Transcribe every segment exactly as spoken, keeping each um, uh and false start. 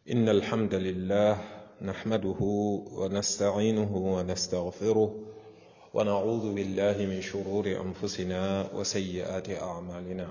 إن الحمد لله نحمده ونستعينه ونستغفره ونعوذ بالله من شرور أنفسنا وسيئات أعمالنا.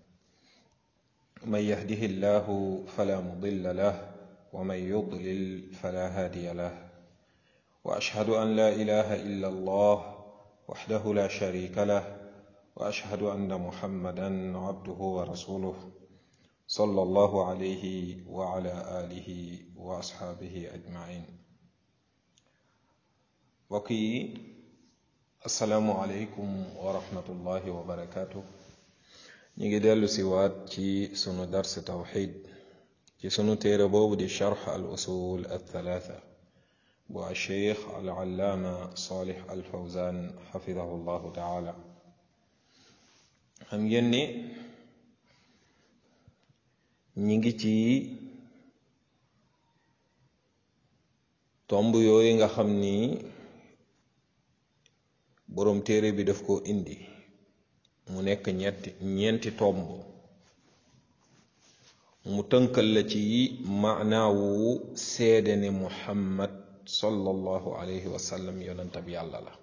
من يهده الله فلا مضل له ومن يضلل فلا هادي له، وأشهد أن لا إله إلا الله وحده لا شريك له، وأشهد أن محمدا عبده ورسوله صلى الله عليه وعلى آله وأصحابه أجمعين. وكي السلام عليكم ورحمة الله وبركاته. نيجي ديالو سيوات ci sunu dars tawxid ci sunu téere boobu di sharx al usul althalatha bu alcheikh alallaama salih alfawzan xafidahu llahu taala. xam ngeen ni ñi ngi ci tomb yooyu nga xam ni boroom téere bi daf ko indi mu nekk ñetti ñeenti tomb mu tënkal la ci maanaawu seede ne muhammad sallallahu alayhi wa sallam yonentab yàlla la.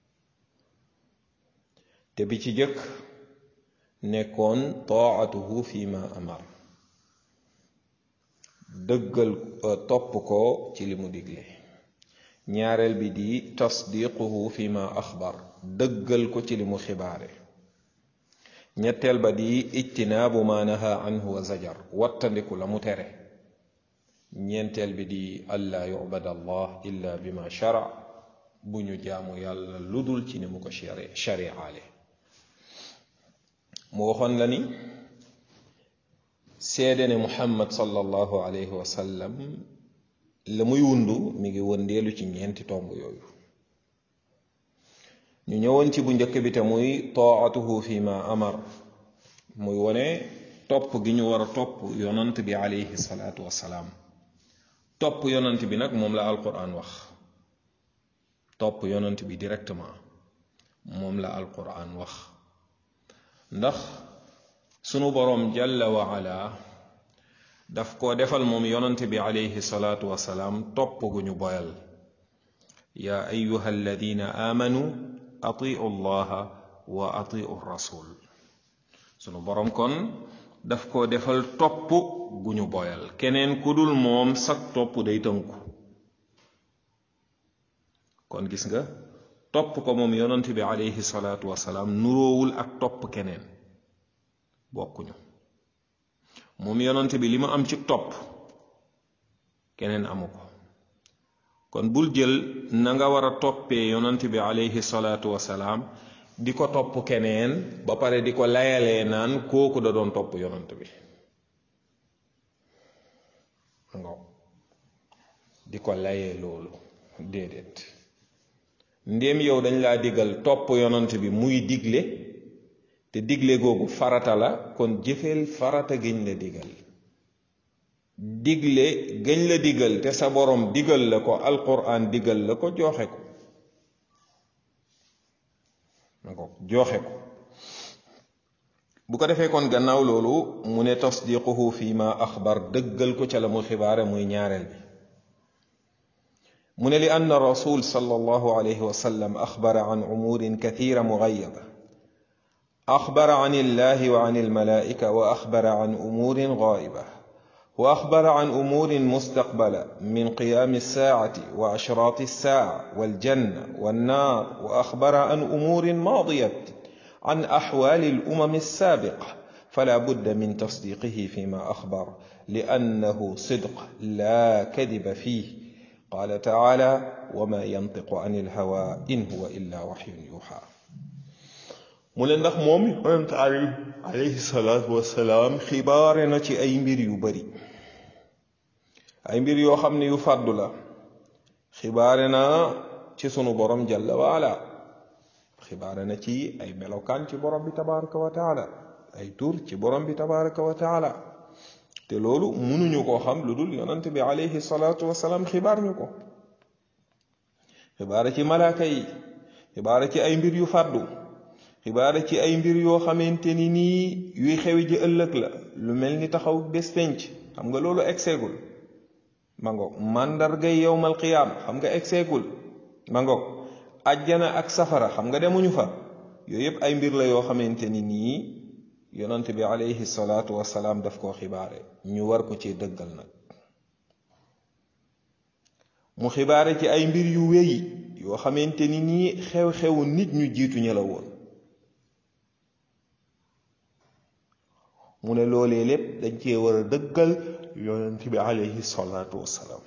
te bi ci jëkk nekkoon taatuhu fi ma amar, dëggal topp ko ci li mu digle. ñaareel bi di tasdiquhu fi ma axbar, dëggal ko ci li mu xibaare. ñetteel ba di ijtinaabu ma naha anhu wa zajar, wattandiku la mu tere. ñeenteel bi di allaa yubada allah illa bima shara, bu ñu jaamu yàlla ludul ci ni mu ko shariaale. mu waxoon la ni seede ne muhammad sallallahu alayhi wa sallam la muy wundu mi ngi wëndeelu ci ñeenti tomb yooyu. ñu ñëwoon ci bu njëkk bi te muy taatuhu fi ma amar, muy wone topp gi ñu war a topp yonant bi alayhi salaatu wassalaam. topp yonant bi nag moom la alquran wax, topp yonant bi directement moom la alquran wax. ndax sunu boroom jalla wa ala daf ko defal moom yonant bi alayhi salaatu wassalaam topp gu ñu boyal. yaa ayuha alladina amanu atiu llaha wa atiu rasul. sunu boroom kon daf ko defal topp gu ñu boyal. keneen ku dul moom sag topp day tënku. kon gis nga topp ko moom yonant bi alayhi salaatu wasalaam nuroowul ak topp keneen, bokkuñu. moom yonant bi li mu am ci topp keneen amu ko. kon bul jël na nga war a toppee yonant bi alayhi salaatu wasalaam di ko topp keneen ba pare di ko layalee naan kooku da doon topp yonant bi, di ko layee loolu déedéet. ndéem yow dañ laa digal topp yonant bi muy digle, te digle googu farata la, kon jëfeel farata gëñ la digal. digle gëñ la digal te sa borom digal la ko, alquran digal la ko, joxe ko joxe ko bu ko defee kon gannaaw loolu mu ne tasdiquhu fi ma axbar, dëggal ko ca la mu xibaare muy ñaareel bi. mu ne li ann rasul sallallahu alayhi wa sallam axbara an umurin kathira mugayaba, axbara an illahi wa an almalaika wa axbara an umurin gaiba wa axbara an umurin mustaqbala min qiyami alsaacati wa ashraati alsaaca waljanna wannaar wa axbara an umurin maadiyat an axwaali alumami alsaabiqa fala budda min tasdiqihi fima axbar li annahu sidq la kadiba fiih. qaala taala wama yantiqu an ilhawa in huwa illa waxyun yuuxa. mu ne ndax moom yonent alayhi salaatu wassalaam xibaare na ci ay mbir yu bari, ay mbir yoo xam ne yu fàddu la. xibaare na ci sunu borom jalla waala, xibaare na ci ay melokaan ci borom bi tabaraka wa taala, ay tur ci borom bi tabaraka wa taala. te loolu mënuñu koo xam lu dul yonant bi alayhi salaatu wasalaam xibaar ñu ko. xibaara ci malaaka yi, xibaara ci ay mbir yu fàddu, xibaara ci ay mbir yoo xamante ni nii yuy xewi ji ëllëg la, lu mel ni taxaw bés penc. xam nga loolu egseegul, ma ngoog màndargay yowmal qiyaam xam nga egseekul ma ngoog ajjana ak safara xam nga demuñu fa yooyu yëpp ay mbir la yoo xamante ni nii yonent bi alayhi salaatu wasalaam daf koo xibaare ñu war ko ci dëggal nag mu xibaare ci ay mbir yu wéy yoo xamante ni nii xew-xewu nit ñu jiitu ña la woon mu ne loolee lépp dañ cee war a dëggal yonent bi alayhi salaatu wasalaam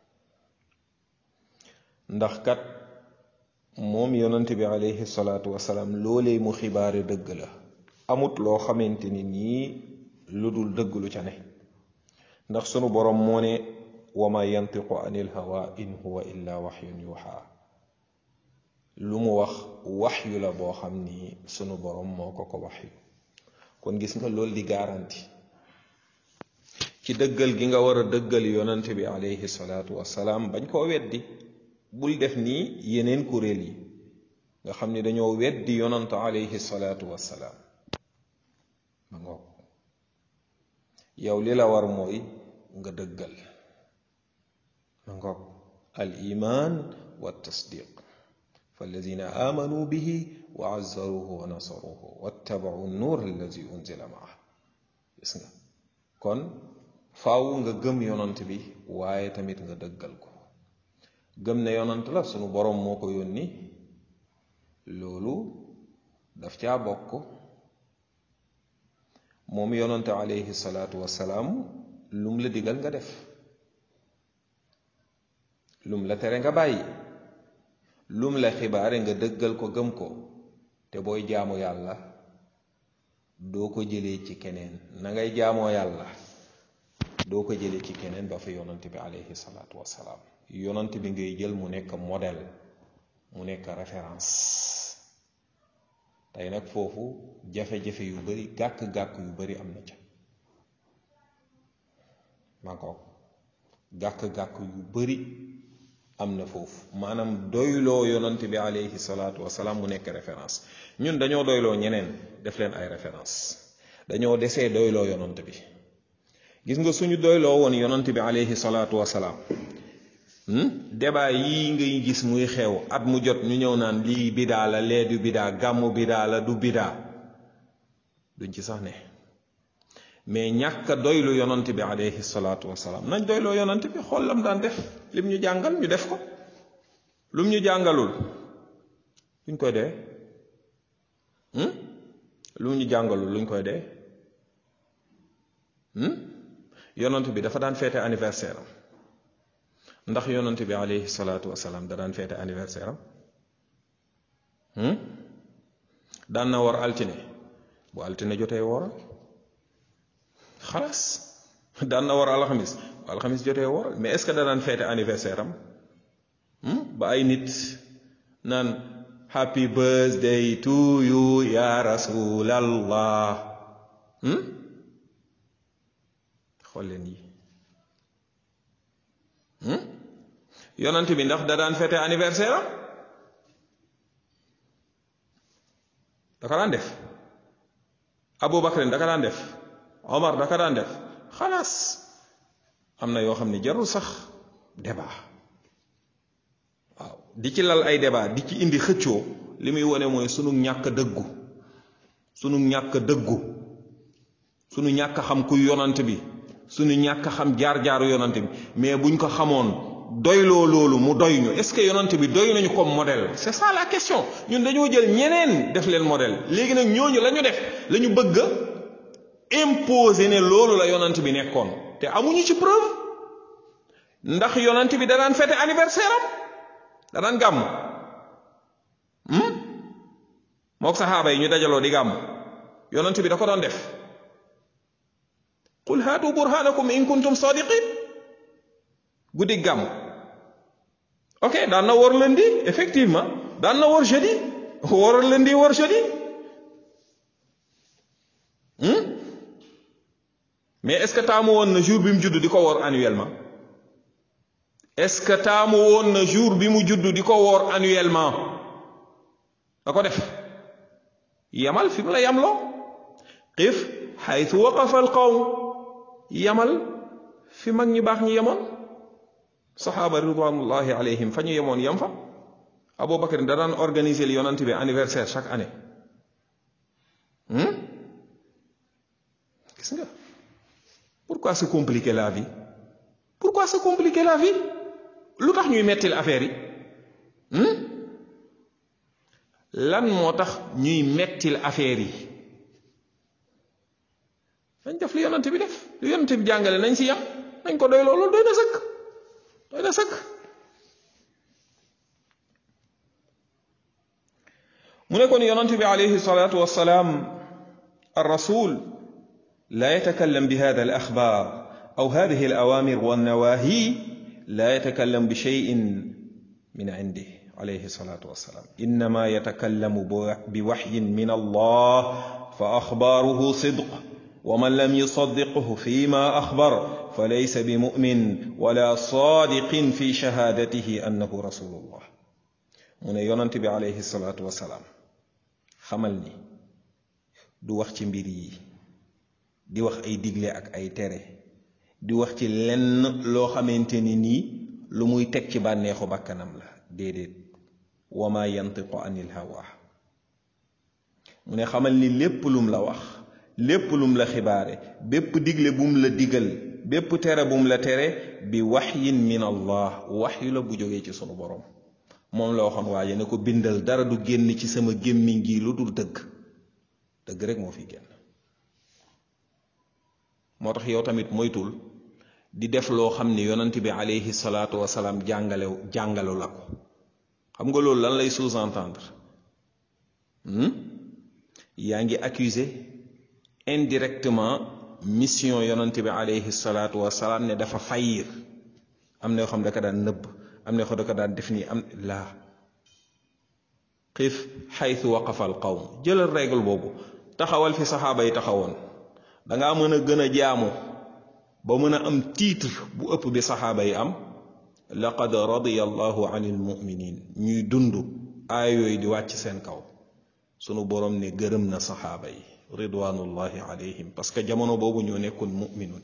ndax kat moom yonent bi alayhi salaatu wasalaam loolee mu xibaare dëgg la amut loo xamante ni nii lu dul dëgg lu ca ne ndax sunu borom moo ne wa ma yantiqu anil hawa in huwa illa waxyun yuha lu mu wax waxyu la boo xam ni sunu borom moo ko ko waxyu kon gis nga loolu di garanti ci dëggal gi nga war a dëggal yonent bi alayhi salaatu wasalaam bañ koo weddi bul def nii yeneen kuréel yi nga xam ni dañoo weddi yonent alayhi salaatu wasalaam ma ngoog yow li la war mooy nga dëggal ma ngoog al iman wa tasdiq فالذين آمنوا به وعزروه ونصروه واتبعوا النور الذي أنزل معه gis nga kon faaw nga gëm yonant bi waaye tamit nga dëggal ko gëm ne yonant la sunu borom moo ko yónni loolu daf caa bokk moom yonante alayhi salaatu wasalaam lum la digal nga def lum la tere nga bàyyi lum la xibaare nga dëggal ko gëm ko te booy jaamu yàlla doo ko jëlee ci keneen na ngay jaamoo yàlla doo ko jëlee ci keneen ba fa yonant bi alayhi salaatu wasalaam yonant bi ngay jël mu nekk modèle mu nekk référence tey nag foofu jafe-jafe yu bari gàkk-gàkk yu bari am na ca maa ko gàkk-gàkk yu bari am na foofu maanaam doyloo yonant bi alayhi salaatu wasalaam mu nekk référence ñun dañoo doyloo ñeneen def leen ay référence dañoo desee doyloo yonant bi gis nga suñu doyloo woon yonant bi alayhi salaatu wasalaam débat yii ngay gis muy xew at mu jot ñu ñëw naan lii bidaa la lee du bidaa gàmmu bidaa la du bidaa duñ ci sax ne mais ñàkk doylu yonant bi alayhi salaatu wasalaam nañ doyloo yonant bi xool lam daan def lim ñu jàngal ñu def ko lum ñu jàngalul luñ koy dee lum ñu jàngalul luñ koy dee yonant bi dafa daan feete anniversaire am ndax yonant bi alayhi salaatu wasalaam da daan feete anniversaire am daan na war altine bu altine jotee wooral xalaas daan na war alxamis bu alxamis jotee wooral mais est-ce que da daan feete anniversaire am ba ay nit naan happy birthday to you ya rasulallah xool leen yi yonant bi ndax da daan fête anniversaire am da ka daan def Abu Bakr da ka daan def Omar da ka daan def xalaas am na yoo xam ne jarul sax débat waaw di ci lal ay débat di ci indi xëccoo li muy wone mooy sunu ñàkk dëggu sunu ñàkk dëggu sunu ñàkk xam kuy yonant bi sunu ñàkk xam jaar-jaaru yonant bi mais buñ ko xamoon doyloo loolu mu doy ñu est-ce que yonant bi doy nañu comme modèle c'est ça la question ñun dañoo jël ñeneen def leen modèle léegi nag ñooñu la ñu def la ñu bëgg a imposer ne loolu la yonant bi nekkoon te amuñu ci preuve ndax yonant bi da daan fête anniversaire am da daan gàmm mook saxaaba yi ñu dajaloo di gàmm yonant bi da ko doon def qul haatu burhanakum in kuntum sadiqin guddi gàmm ok daan na wor lundi effectivement daan na wor jeudi wor lundi wor jeudi mais est-ce que taamu woon na jour bi mu judd di ko wor annuellement est-ce que taamu woon na jour bi mu judd di ko wor annuellement da ko def yamal fi mu la yamloo qif xaytu waqafa al qawm yamal fi mag ñi baax ñi yemoon saxaaba ridwanullahi alayhim fa ñu yemoon yem fa. Aboubacar da daan organiser li yonent bi anniversaire chaque année gis nga pourquoi se compliquer la vie pourquoi se compliquer la vie lu tax ñuy mettil affaire yi lan moo tax ñuy mettil affaire yi nañ def li yonent bi def li yonent bi jàngale nañ ci yam nañ ko doy loolu doy na sëkk doy na sëkk mu ne kon yonent bi alayhi salatu wassalaam الرسول لا يتكلم بهذا الأخبار أو هذه الأوامر والنواهي لا يتكلم بشيء من عنده عليه الصلاة والسلام إنما يتكلم بوحي من الله فأخباره صدق ومن لم يصدقه فيما أخبر فليس بمؤمن ولا صادق في شهادته أنه رسول الله من ينتبه عليه الصلاة والسلام خملني du wax ci mbir yi di wax ay digle ak ay tere di wax ci lenn loo xamante ni nii lu muy teg ci bànneexu bakkanam la déedéet wama yantiqu anil hawa mu ne xamal ni lépp lum la wax lépp lum la xibaare bépp digle bum la digal bépp tere bum la tere bi waxyin min allah waxyu la bu jógee ci sunu borom moom la waxoon waaye ne ko bindal dara du génn ci sama gémmiñ gi lu dul dëgg dëgg rek moo fi génn moo tax yow tamit moytul di def loo xam ne yonent bi alayhi salaatu wasalaam jàngale jàngalu la ko xam nga loolu lan lay sous-entendre yaa ngi accuser indirectement mission yonent bi alayhi salaatu wasalaam ne dafa fayir am na yoo xam da ka daan nëbb am na yoo xam da ka daan def nii am laa xif xaytu waqafa al qawm jëlal règle boobu taxawal fi saxaaba yi taxawoon dangaa mën a gën a jaamu ba mën a am titre bu ëpp bi saxaaba yi am laqad radiya allahu anil muminin ñuy dund aay yooyu di wàcc seen kaw sunu borom ne gërëm na saxaaba yi ridwanullahi alayhim parce que jamono boobu ñoo nekkoon muminun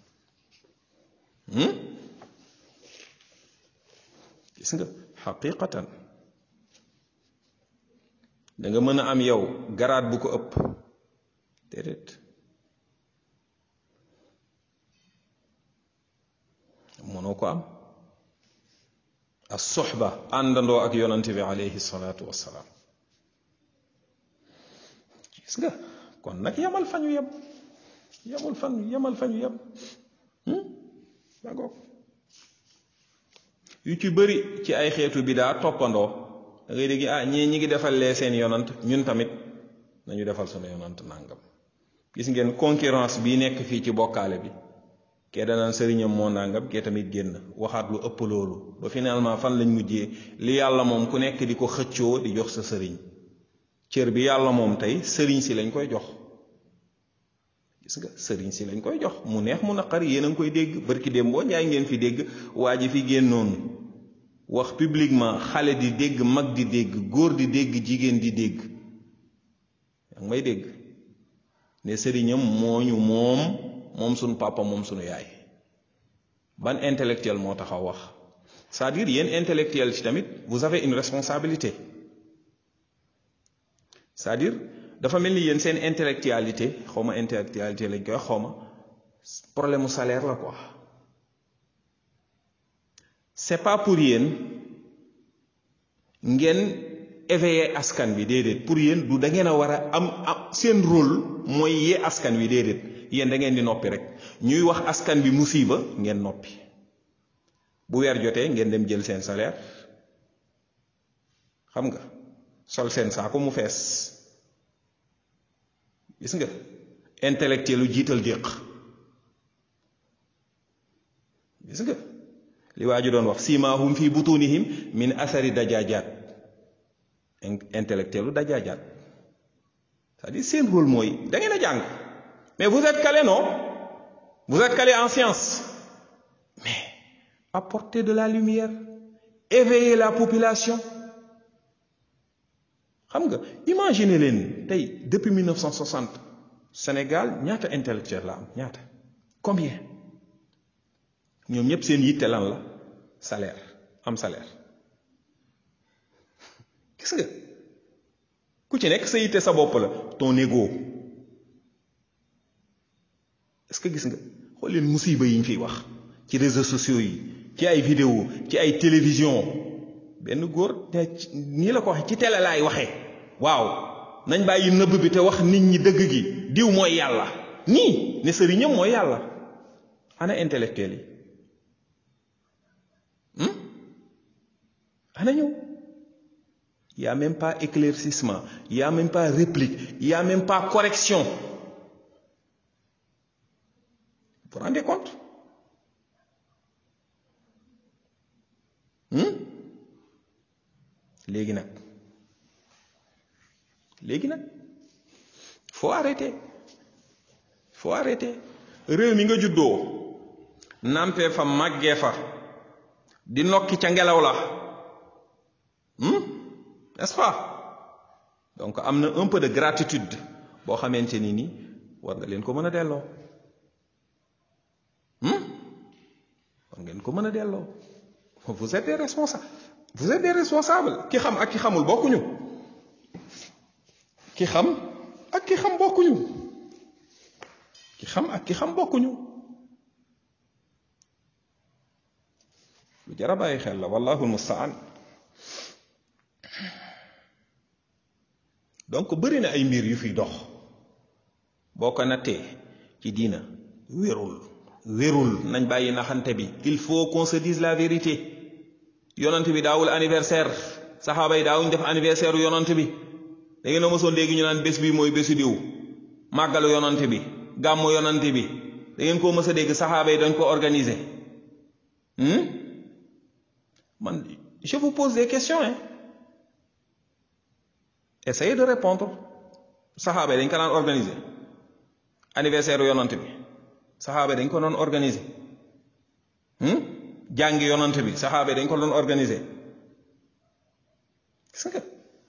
gis nga xaqiqatan da nga mën a am yow garaat bu ko ëpp déedéet mënoo ko am as soxba àndandoo ak yonante bi alayhi salaatu wassalaam gis nga kon nag yamal fañu yem yamal fan yamal fañu yem dagoog yu ci bëri ci ay xeetu bidaa toppandoo da ngay dégg ah ñii ñi ngi defal lee seen yonant ñun tamit nañu defal sunu yonant nàngam gis ngeen concurrence bii nekk fii ci bokkaale bi kee danaan sëriñam moo nàngam kee tamit génn waxaat lu ëpp loolu ba finalement fan lañ mujjee li yàlla moom ku nekk di ko xëccoo di jox sa sëriñ cër bi yàlla moom tey sëriñ si lañ koy jox gis nga sëriñ si lañ koy jox mu neex mu naqari yéen a ngi koy dégg barki démb boo njaay ngeen fi dégg waa ji fi génnoon wax publiquement xale di dégg mag di dégg góor di dégg jigéen di dégg yaa ngi may dégg ne sëriñam mooñu moom moom sunu papa moom sunu yaay ban intellectuel moo taxaw wax c'est-à-dire yéen intellectuel ci tamit vous avez une responsabilité c'est-à-dire dafa mel ni yéen seen intellectualité xawma intellectualité lañ koy xawma problème mu salaire la quoi c'est pas pour yéen ngeen éveiller askan bi déedéet pour yéen du da ngeen a war a am am seen rôle mooy yee askan wi déedéet yéen da ngeen di noppi rek ñuy wax askan bi musiba ngeen noppi bu weer jotee ngeen dem jël seen salaire xam nga sol seen saako mu fees gis nga intellectuel lu jiital déq gis nga li waa ji doon wax simaahum fi butunihim min athari dajaajaat intellectuel lu dajaajaat c'est-à-dire seen rôle mooy da ngeen a jàng mais vous êtes calé non vous êtes calé en sciences mais apportez de la lumière éveillez la population xam nga imaginez leen tey depuis mille neuf cent soixante Sénégal ñaata intellectuel la am ñaata combien ñoom ñëpp seen yitte lan la salaire am salaire gis nga ku ci nekk sa yitte sa bopp la ton ego. est-ce que gis nga xool leen musiba yi ñu fiy wax ci réseaux sociaux yi ci ay vidéo ci ay télévision benn góor te nii la ko waxee ci télé laay waxee waaw nañ bàyyi nëbb bi te wax nit ñi dëgg gi diw mooy yàlla nii ne sëriñam mooy yàlla. ana intellectuel yi ana ñëw y a même pas éclaircissement y a même pas réplique y a même pas correction. Vous vous rendez compte? léegi nag léegi nag faut arrêter faut arrêter. réew mi nga juddoo nampee fa màggee fa di nokki ca ngelaw la n'est-ce pas? donc am na un peu de gratitude boo xamante ni ni war nga leen ko mën a delloo war ngeen ko mën a delloo. vous êtes des responsables vous êtes des responsables. ki xam ak ki xamul bokkuñu ki xam ak ki xam bokkuñu ki xam ak ki xam bokkuñu lu jar a bàyyi xel la wallahu almustaan. donc bëri na ay mbir yu fiy dox boo ko nattee ci diina wérul wérul nañ bàyyi naxante bi. il faut qu'on se dise la vérité. yonant bi daawul anniversaire saxaaba yi daawuñ def anniversaire yonant bi. da ngeen a mosoon léegi ñu naan bés bi mooy bésu diw màggalu yonant bi gàmmu yonant bi da ngeen koo mës a dégg saxaaba yi dañ ko organiser. man je vous pose des questions hein. essayez de répondre. saxaaba yi dañ ko daan organiser anniversaire yonant bi saxaaba yi dañ ko doon organiser. jàngi yonant bi saxaaba yi dañ ko doon organiser. gis nga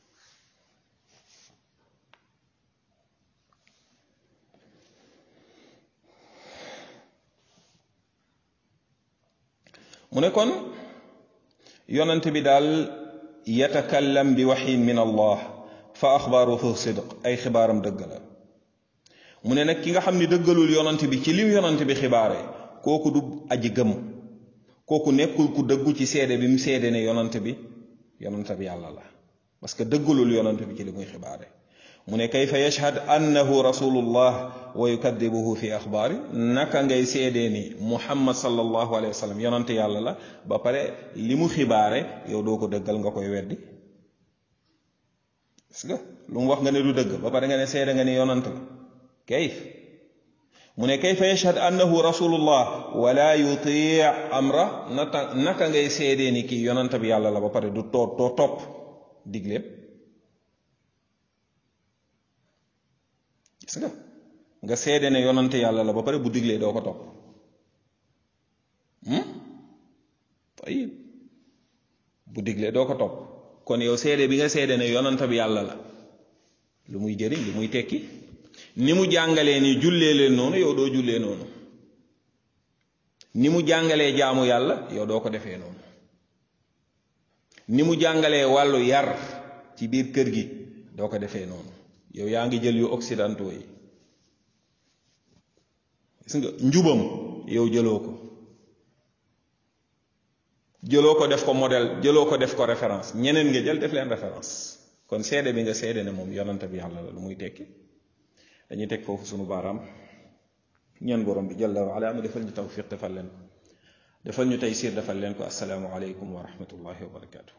mu ne kon yonant bi daal yatakallam bi waxyin min allah fa axbaaruhu sidq ay xibaaram dëgg la. mu ne nag ki nga xam ni dëggalul yonant bi ci lim yonant bi xibaare kooku du aji gëm kooku nekkul ku dëggu ci seede bi mu seede ne yonant bi yonant bi yàlla la parce que dëggalul yonant bi ci li muy xibaare. mu ne kayfa yashhad annahu rasulullah wa yukadibuhu fi axbaari naka ngay seedee ni muhammad sallallahu alayhi wa sallam yonant yàlla la ba pare li mu xibaare yow doo ko dëggal nga koy weddi. gis nga lu mu wax nga ne du dëgg ba pare nga ne seede nga ne yonant la kayf. mu ne kayfa yashhad annahu rasulullah wala yuti amra nata naka ngay seedee ni kii yonant bi yàlla la ba pare du too too topp digleem. gis nga nga seede ne yonante yàlla la ba pare bu diglee doo ko topp. tayib bu diglee doo ko topp kon yow seede bi nga seede ne yonante bi yàlla la lu muy jëriñ lu muy tekki. ni mu jàngalee ni jullee leen noonu yow doo jullee noonu. ni mu jàngalee jaamu yàlla yow doo ko defee noonu. ni mu jàngalee wàllu yar ci biir kër gi doo ko defee noonu. yow yaa ngi jël yu occidentaux yi. gis nga njubam yow jëloo ko jëloo ko def ko modèle jëloo ko def ko référence ñeneen nga jël def leen référence. kon seede bi nga seede ne moom yonante bi yàlla la lu muy tekki. dañuy teg foofu sunu baaraam ñaan borom bi jalla wa ala mu defal ñu tawfiq defal leen ko defal ñu taysiir defal leen ko assalaamu aleykum wa rahmatullahi wa barakaatu.